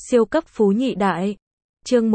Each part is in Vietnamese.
Siêu cấp phú nhị đại. Chương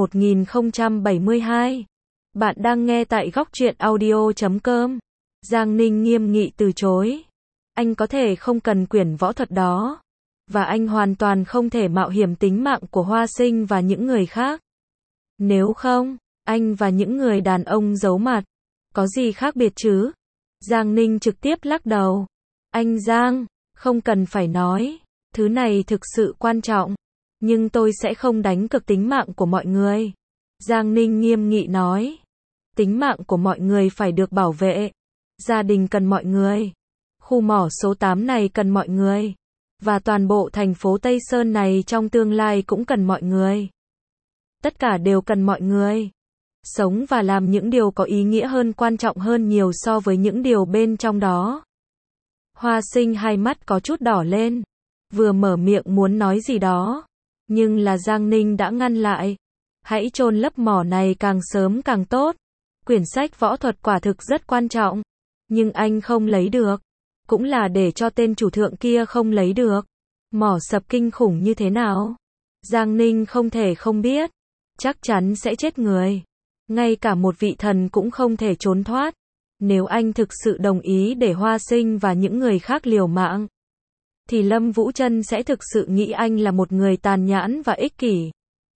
1072. Bạn đang nghe tại góc truyện audio.com. Giang Ninh nghiêm nghị từ chối. Anh có thể không cần quyển võ thuật đó. Và anh hoàn toàn không thể mạo hiểm tính mạng của Hoa Sinh và những người khác. Nếu không, anh và những người đàn ông giấu mặt. Có gì khác biệt chứ? Giang Ninh trực tiếp lắc đầu. Anh Giang, không cần phải nói. Thứ này thực sự quan trọng. Nhưng tôi sẽ không đánh cược tính mạng của mọi người. Giang Ninh nghiêm nghị nói. Tính mạng của mọi người phải được bảo vệ. Gia đình cần mọi người. Khu mỏ số 8 này cần mọi người. Và toàn bộ thành phố Tây Sơn này trong tương lai cũng cần mọi người. Tất cả đều cần mọi người. Sống và làm những điều có ý nghĩa hơn, quan trọng hơn nhiều so với những điều bên trong đó. Hoa Sinh hai mắt có chút đỏ lên. Vừa mở miệng muốn nói gì đó. Nhưng là Giang Ninh đã ngăn lại. Hãy chôn lấp mỏ này càng sớm càng tốt. Quyển sách võ thuật quả thực rất quan trọng. Nhưng anh không lấy được. Cũng là để cho tên chủ thượng kia không lấy được. Mỏ sập kinh khủng như thế nào? Giang Ninh không thể không biết. Chắc chắn sẽ chết người. Ngay cả một vị thần cũng không thể trốn thoát. Nếu anh thực sự đồng ý để Hoa Sinh và những người khác liều mạng, thì Lâm Vũ Trân sẽ thực sự nghĩ anh là một người tàn nhẫn và ích kỷ.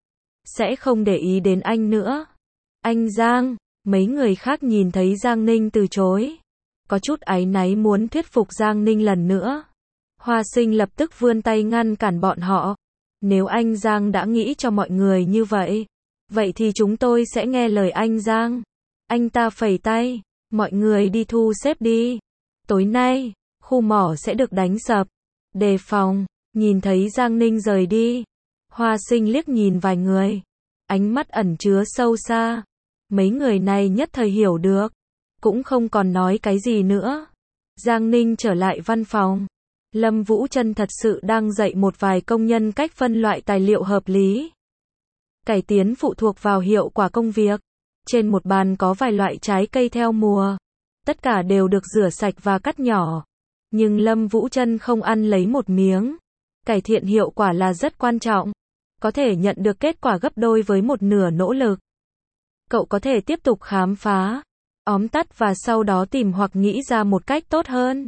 Sẽ không để ý đến anh nữa. Anh Giang, mấy người khác nhìn thấy Giang Ninh từ chối. Có chút áy náy muốn thuyết phục Giang Ninh lần nữa. Hoa Sinh lập tức vươn tay ngăn cản bọn họ. Nếu anh Giang đã nghĩ cho mọi người như vậy, vậy thì chúng tôi sẽ nghe lời anh Giang. Anh ta phẩy tay. Mọi người đi thu xếp đi. Tối nay, khu mỏ sẽ được đánh sập. Đề phòng. Nhìn thấy Giang Ninh rời đi. Hoa Sinh liếc nhìn vài người. Ánh mắt ẩn chứa sâu xa. Mấy người này nhất thời hiểu được. Cũng không còn nói cái gì nữa. Giang Ninh trở lại văn phòng. Lâm Vũ Trân thật sự đang dạy một vài công nhân cách phân loại tài liệu hợp lý. Cải tiến phụ thuộc vào hiệu quả công việc. Trên một bàn có vài loại trái cây theo mùa. Tất cả đều được rửa sạch và cắt nhỏ. Nhưng Lâm Vũ Trân không ăn lấy một miếng. Cải thiện hiệu quả là rất quan trọng. Có thể nhận được kết quả gấp đôi với một nửa nỗ lực. Cậu có thể tiếp tục khám phá, tóm tắt và sau đó tìm hoặc nghĩ ra một cách tốt hơn.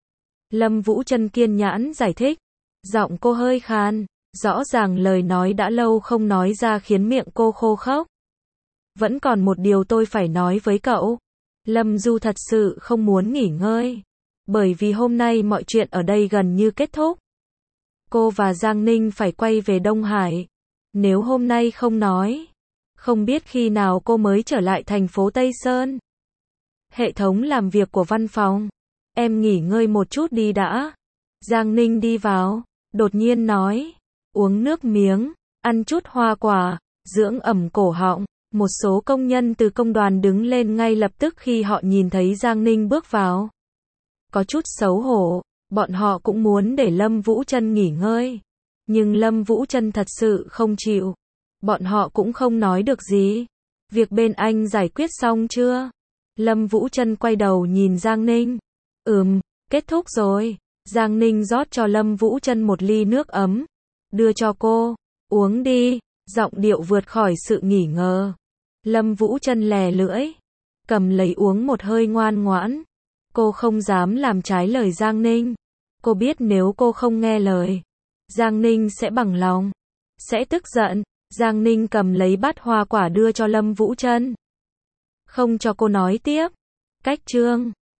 Lâm Vũ Trân kiên nhẫn giải thích. Giọng cô hơi khàn. Rõ ràng lời nói đã lâu không nói ra khiến miệng cô khô khốc. Vẫn còn một điều tôi phải nói với cậu. Lâm Du thật sự không muốn nghỉ ngơi. Bởi vì hôm nay mọi chuyện ở đây gần như kết thúc. Cô và Giang Ninh phải quay về Đông Hải. Nếu hôm nay không nói, không biết khi nào cô mới trở lại thành phố Tây Sơn. Hệ thống làm việc của văn phòng. Em nghỉ ngơi một chút đi đã. Giang Ninh đi vào, đột nhiên nói. Uống nước miếng, ăn chút hoa quả, dưỡng ẩm cổ họng. Một số công nhân từ công đoàn đứng lên ngay lập tức khi họ nhìn thấy Giang Ninh bước vào. Có chút xấu hổ, bọn họ cũng muốn để Lâm Vũ Trân nghỉ ngơi. Nhưng Lâm Vũ Trân thật sự không chịu. Bọn họ cũng không nói được gì. Việc bên anh giải quyết xong chưa? Lâm Vũ Trân quay đầu nhìn Giang Ninh. Kết thúc rồi. Giang Ninh rót cho Lâm Vũ Trân một ly nước ấm. Đưa cho cô. Uống đi. Giọng điệu vượt khỏi sự nghi ngờ. Lâm Vũ Trân lè lưỡi. Cầm lấy uống một hơi ngoan ngoãn. Cô không dám làm trái lời Giang Ninh. Cô biết nếu cô không nghe lời, Giang Ninh sẽ bằng lòng, sẽ tức giận. Giang Ninh cầm lấy bát hoa quả đưa cho Lâm Vũ Trân. Không cho cô nói tiếp. Cách chương